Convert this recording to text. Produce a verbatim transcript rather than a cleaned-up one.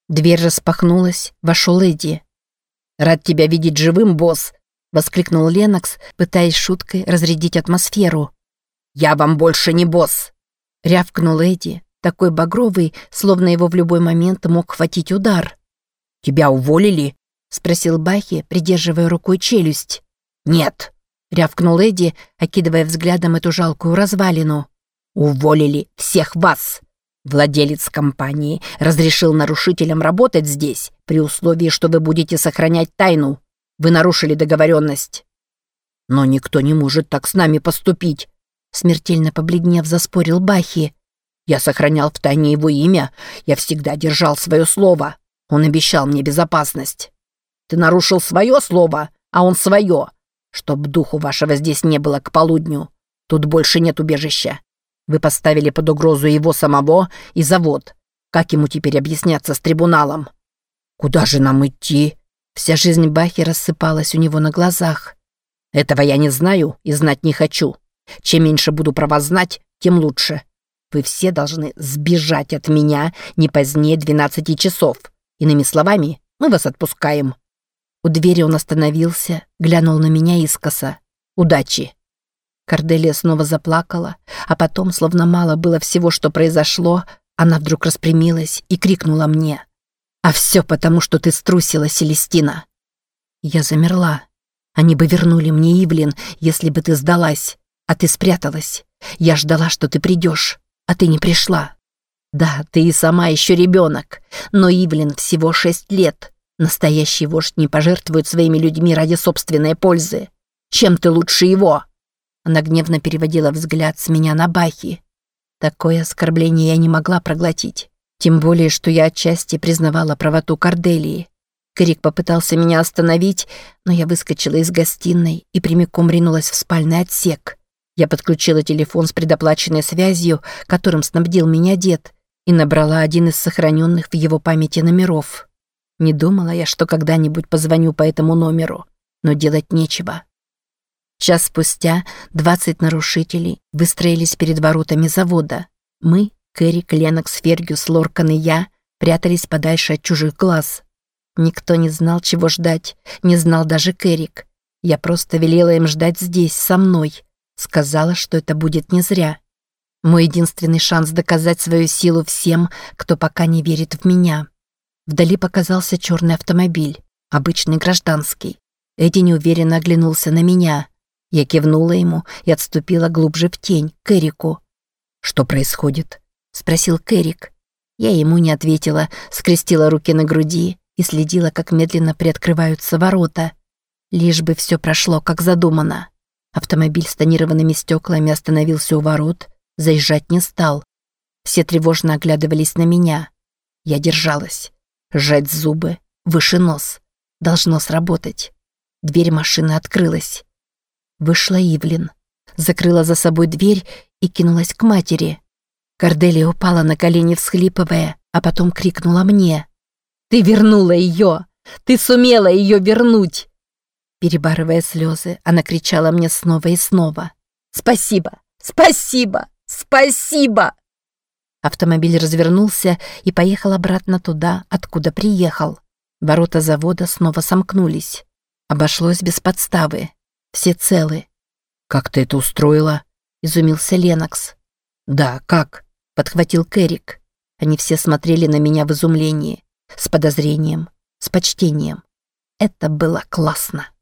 Дверь распахнулась, вошел Эдди. «Рад тебя видеть живым, босс!» — воскликнул Леннокс, пытаясь шуткой разрядить атмосферу. «Я вам больше не босс!» — рявкнул Эдди, такой багровый, словно его в любой момент мог хватить удар. «Тебя уволили?» — спросил Бахи, придерживая рукой челюсть. «Нет!» — рявкнул Эдди, окидывая взглядом эту жалкую развалину. «Уволили всех вас!» Владелец компании разрешил нарушителям работать здесь, при условии, что вы будете сохранять тайну. Вы нарушили договоренность. Но никто не может так с нами поступить, смертельно побледнев, заспорил Бахи. Я сохранял в тайне его имя, я всегда держал свое слово. Он обещал мне безопасность. Ты нарушил свое слово, а он свое. Чтоб духу вашего здесь не было к полудню. Тут больше нет убежища. Вы поставили под угрозу его самого и завод. Как ему теперь объясняться с трибуналом? Куда же нам идти? Вся жизнь Бахи рассыпалась у него на глазах. Этого я не знаю и знать не хочу. Чем меньше буду про вас знать, тем лучше. Вы все должны сбежать от меня не позднее двенадцати часов. Иными словами, мы вас отпускаем. У двери он остановился, глянул на меня искоса. Удачи. Корделия снова заплакала, а потом, словно мало было всего, что произошло, она вдруг распрямилась и крикнула мне. «А все потому, что ты струсила, Селестина!» Я замерла. Они бы вернули мне Ивлин, если бы ты сдалась, а ты спряталась. Я ждала, что ты придешь, а ты не пришла. Да, ты и сама еще ребенок, но Ивлин всего шесть лет. Настоящий вождь не пожертвует своими людьми ради собственной пользы. Чем ты лучше его?» Она гневно переводила взгляд с меня на Бахи. Такое оскорбление я не могла проглотить. Тем более, что я отчасти признавала правоту Корделии. Кэрик попытался меня остановить, но я выскочила из гостиной и прямиком ринулась в спальный отсек. Я подключила телефон с предоплаченной связью, которым снабдил меня дед, и набрала один из сохраненных в его памяти номеров. Не думала я, что когда-нибудь позвоню по этому номеру, но делать нечего. Час спустя двадцать нарушителей выстроились перед воротами завода. Мы, Кэрик, Леннокс, Фергюс, Лоркан и я, прятались подальше от чужих глаз. Никто не знал, чего ждать, не знал даже Кэрик. Я просто велела им ждать здесь, со мной. Сказала, что это будет не зря. Мой единственный шанс доказать свою силу всем, кто пока не верит в меня. Вдали показался черный автомобиль, обычный гражданский. Эдди неуверенно оглянулся на меня. Я кивнула ему и отступила глубже в тень, к Эрику. «Что происходит?» — спросил Кэрик. Я ему не ответила, скрестила руки на груди и следила, как медленно приоткрываются ворота. Лишь бы все прошло, как задумано. Автомобиль с тонированными стеклами остановился у ворот, заезжать не стал. Все тревожно оглядывались на меня. Я держалась. Сжать зубы, выше нос. Должно сработать. Дверь машины открылась. Вышла Ивлин, закрыла за собой дверь и кинулась к матери. Корделия упала на колени, всхлипывая, а потом крикнула мне. «Ты вернула ее! Ты сумела ее вернуть!» Перебарывая слезы, она кричала мне снова и снова. «Спасибо! Спасибо! Спасибо!» Автомобиль развернулся и поехал обратно туда, откуда приехал. Ворота завода снова сомкнулись. Обошлось без подставы. Все целы. «Как ты это устроила?» — изумился Леннокс. «Да, как?» — подхватил Кэрик. Они все смотрели на меня в изумлении, с подозрением, с почтением. Это было классно.